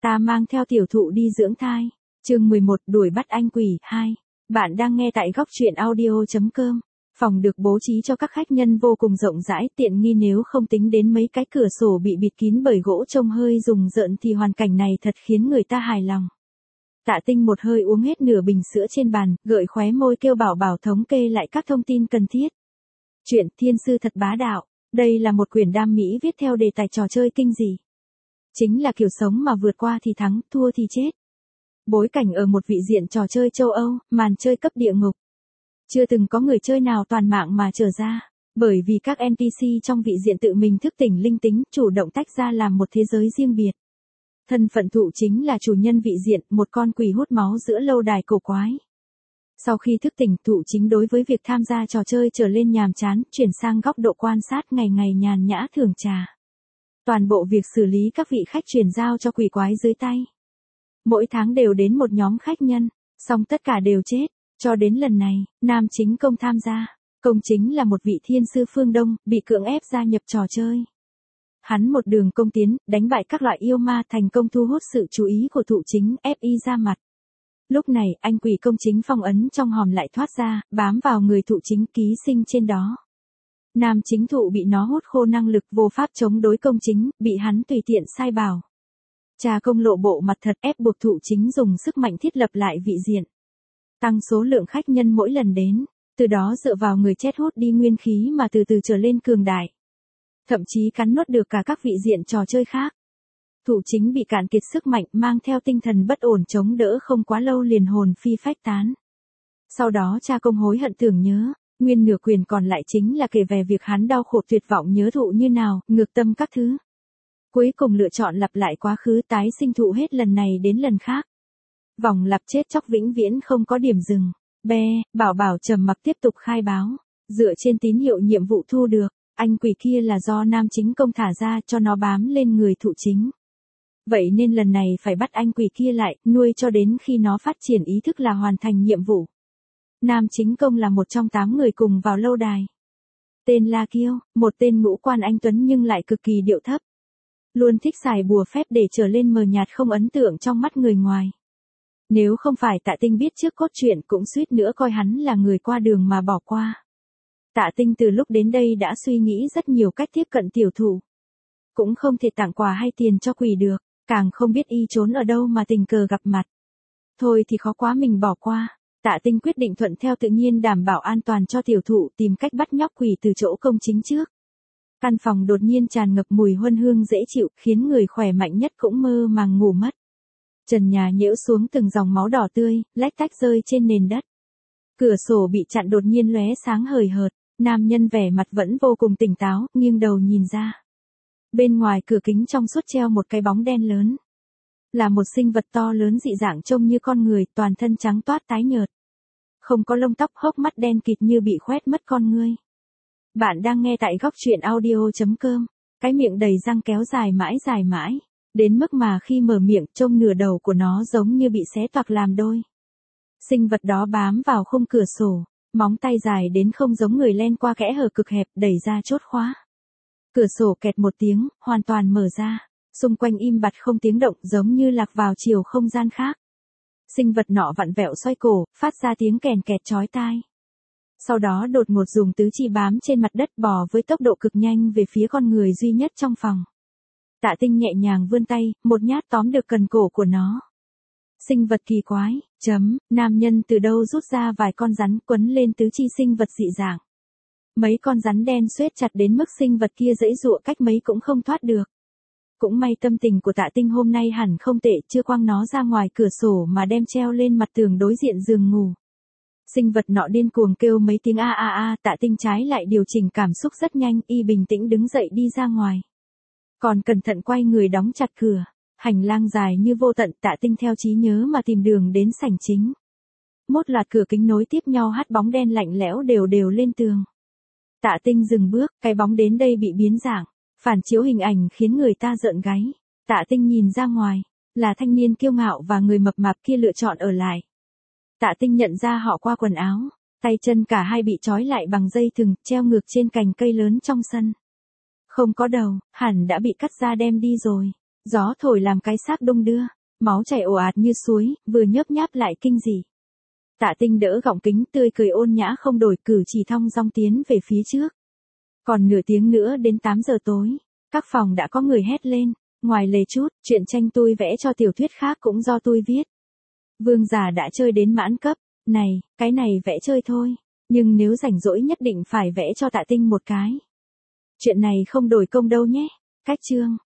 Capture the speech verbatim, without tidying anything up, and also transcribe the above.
Ta mang theo tiểu thụ đi dưỡng thai. Chương mười một đuổi bắt anh quỷ hai. Bạn đang nghe tại góc truyện audio chấm com. Phòng được bố trí cho các khách nhân vô cùng rộng rãi tiện nghi nếu không tính đến mấy cái cửa sổ bị bịt kín bởi gỗ trông hơi rùng rợn thì hoàn cảnh này thật khiến người ta hài lòng. Tạ Tinh một hơi uống hết nửa bình sữa trên bàn, gợi khóe môi kêu Bảo Bảo thống kê lại các thông tin cần thiết. Chuyện Thiên Sư Thật Bá Đạo. Đây là một quyển đam mỹ viết theo đề tài trò chơi kinh dị. Chính là kiểu sống mà vượt qua thì thắng, thua thì chết. Bối cảnh ở một vị diện trò chơi châu Âu, màn chơi cấp địa ngục. Chưa từng có người chơi nào toàn mạng mà trở ra, bởi vì các en pê xê trong vị diện tự mình thức tỉnh linh tính, chủ động tách ra làm một thế giới riêng biệt. Thân phận thụ chính là chủ nhân vị diện, một con quỷ hút máu giữa lâu đài cổ quái. Sau khi thức tỉnh, thụ chính đối với việc tham gia trò chơi trở lên nhàm chán, chuyển sang góc độ quan sát ngày ngày nhàn nhã thưởng trà. Toàn bộ việc xử lý các vị khách chuyển giao cho quỷ quái dưới tay. Mỗi tháng đều đến một nhóm khách nhân, song tất cả đều chết. Cho đến lần này, nam chính công tham gia. Công chính là một vị thiên sư phương Đông, bị cưỡng ép gia nhập trò chơi. Hắn một đường công tiến, đánh bại các loại yêu ma, thành công thu hút sự chú ý của thụ chính, ép y ra mặt. Lúc này, anh quỷ công chính phong ấn trong hòm lại thoát ra, bám vào người thụ chính ký sinh trên đó. Nam chính thụ bị nó hút khô năng lực, vô pháp chống đối công chính, bị hắn tùy tiện sai bảo. Cha công lộ bộ mặt thật, ép buộc thụ chính dùng sức mạnh thiết lập lại vị diện. Tăng số lượng khách nhân mỗi lần đến, từ đó dựa vào người chết hút đi nguyên khí mà từ từ trở lên cường đại. Thậm chí cắn nuốt được cả các vị diện trò chơi khác. Thụ chính bị cạn kiệt sức mạnh, mang theo tinh thần bất ổn chống đỡ không quá lâu liền hồn phi phách tán. Sau đó cha công hối hận tưởng nhớ, nguyên nửa quyền còn lại chính là kể về việc hắn đau khổ tuyệt vọng nhớ thụ như nào, ngược tâm các thứ. Cuối cùng lựa chọn lặp lại quá khứ, tái sinh thụ hết lần này đến lần khác. Vòng lặp chết chóc vĩnh viễn không có điểm dừng. Be, Bảo Bảo trầm mặc tiếp tục khai báo. Dựa trên tín hiệu nhiệm vụ thu được, anh quỷ kia là do nam chính công thả ra cho nó bám lên người thụ chính. Vậy nên lần này phải bắt anh quỷ kia lại, nuôi cho đến khi nó phát triển ý thức là hoàn thành nhiệm vụ. Nam chính công là một trong tám người cùng vào lâu đài. Tên La Kiêu, một tên ngũ quan anh tuấn nhưng lại cực kỳ điệu thấp. Luôn thích xài bùa phép để trở lên mờ nhạt không ấn tượng trong mắt người ngoài. Nếu không phải Tạ Tinh biết trước cốt truyện cũng suýt nữa coi hắn là người qua đường mà bỏ qua. Tạ Tinh từ lúc đến đây đã suy nghĩ rất nhiều cách tiếp cận tiểu thụ. Cũng không thể tặng quà hay tiền cho quỷ được, càng không biết y trốn ở đâu mà tình cờ gặp mặt. Thôi thì khó quá mình bỏ qua, Tạ Tinh quyết định thuận theo tự nhiên đảm bảo an toàn cho tiểu thụ, tìm cách bắt nhóc quỷ từ chỗ công chính trước. Căn phòng đột nhiên tràn ngập mùi huân hương dễ chịu, khiến người khỏe mạnh nhất cũng mơ màng ngủ mất. Trần nhà nhễu xuống từng dòng máu đỏ tươi, lách tách rơi trên nền đất. Cửa sổ bị chặn đột nhiên lóe sáng hời hợt, nam nhân vẻ mặt vẫn vô cùng tỉnh táo, nghiêng đầu nhìn ra. Bên ngoài cửa kính trong suốt treo một cái bóng đen lớn. Là một sinh vật to lớn dị dạng trông như con người, toàn thân trắng toát tái nhợt. Không có lông tóc, hốc mắt đen kịt như bị khoét mất con ngươi. Bạn đang nghe tại góc truyện audio chấm com, cái miệng đầy răng kéo dài mãi dài mãi. Đến mức mà khi mở miệng trông nửa đầu của nó giống như bị xé toạc làm đôi. Sinh vật đó bám vào khung cửa sổ, móng tay dài đến không giống người len qua kẽ hở cực hẹp đẩy ra chốt khóa. Cửa sổ kẹt một tiếng, hoàn toàn mở ra, xung quanh im bặt không tiếng động giống như lạc vào chiều không gian khác. Sinh vật nọ vặn vẹo xoay cổ, phát ra tiếng kèn kẹt chói tai. Sau đó đột ngột dùng tứ chi bám trên mặt đất bò với tốc độ cực nhanh về phía con người duy nhất trong phòng. Tạ Tinh nhẹ nhàng vươn tay, một nhát tóm được cần cổ của nó. Sinh vật kỳ quái, chấm, nam nhân từ đâu rút ra vài con rắn quấn lên tứ chi sinh vật dị dạng. Mấy con rắn đen xuết chặt đến mức sinh vật kia giãy giụa cách mấy cũng không thoát được. Cũng may tâm tình của Tạ Tinh hôm nay hẳn không tệ, chưa quăng nó ra ngoài cửa sổ mà đem treo lên mặt tường đối diện giường ngủ. Sinh vật nọ điên cuồng kêu mấy tiếng a a a, Tạ Tinh trái lại điều chỉnh cảm xúc rất nhanh, y bình tĩnh đứng dậy đi ra ngoài. Còn cẩn thận quay người đóng chặt cửa, hành lang dài như vô tận, Tạ Tinh theo trí nhớ mà tìm đường đến sảnh chính. Một loạt cửa kính nối tiếp nhau hắt bóng đen lạnh lẽo đều đều lên tường. Tạ Tinh dừng bước, cái bóng đến đây bị biến dạng, phản chiếu hình ảnh khiến người ta rợn gáy. Tạ Tinh nhìn ra ngoài, là thanh niên kiêu ngạo và người mập mạp kia lựa chọn ở lại. Tạ Tinh nhận ra họ qua quần áo, tay chân cả hai bị trói lại bằng dây thừng, treo ngược trên cành cây lớn trong sân. Không có đầu, hẳn đã bị cắt ra đem đi rồi. Gió thổi làm cái xác đung đưa, máu chảy ồ ạt như suối, vừa nhớp nháp lại kinh dị. Tạ Tinh đỡ gọng kính, tươi cười ôn nhã không đổi, cử chỉ thong dong tiến về phía trước. Còn nửa tiếng nữa đến tám giờ tối, các phòng đã có người hét lên, ngoài lề chút, chuyện tranh tôi vẽ cho tiểu thuyết khác cũng do tôi viết. Vương già đã chơi đến mãn cấp, này, cái này vẽ chơi thôi, nhưng nếu rảnh rỗi nhất định phải vẽ cho Tạ Tinh một cái. Chuyện này không đổi công đâu nhé. Cách chương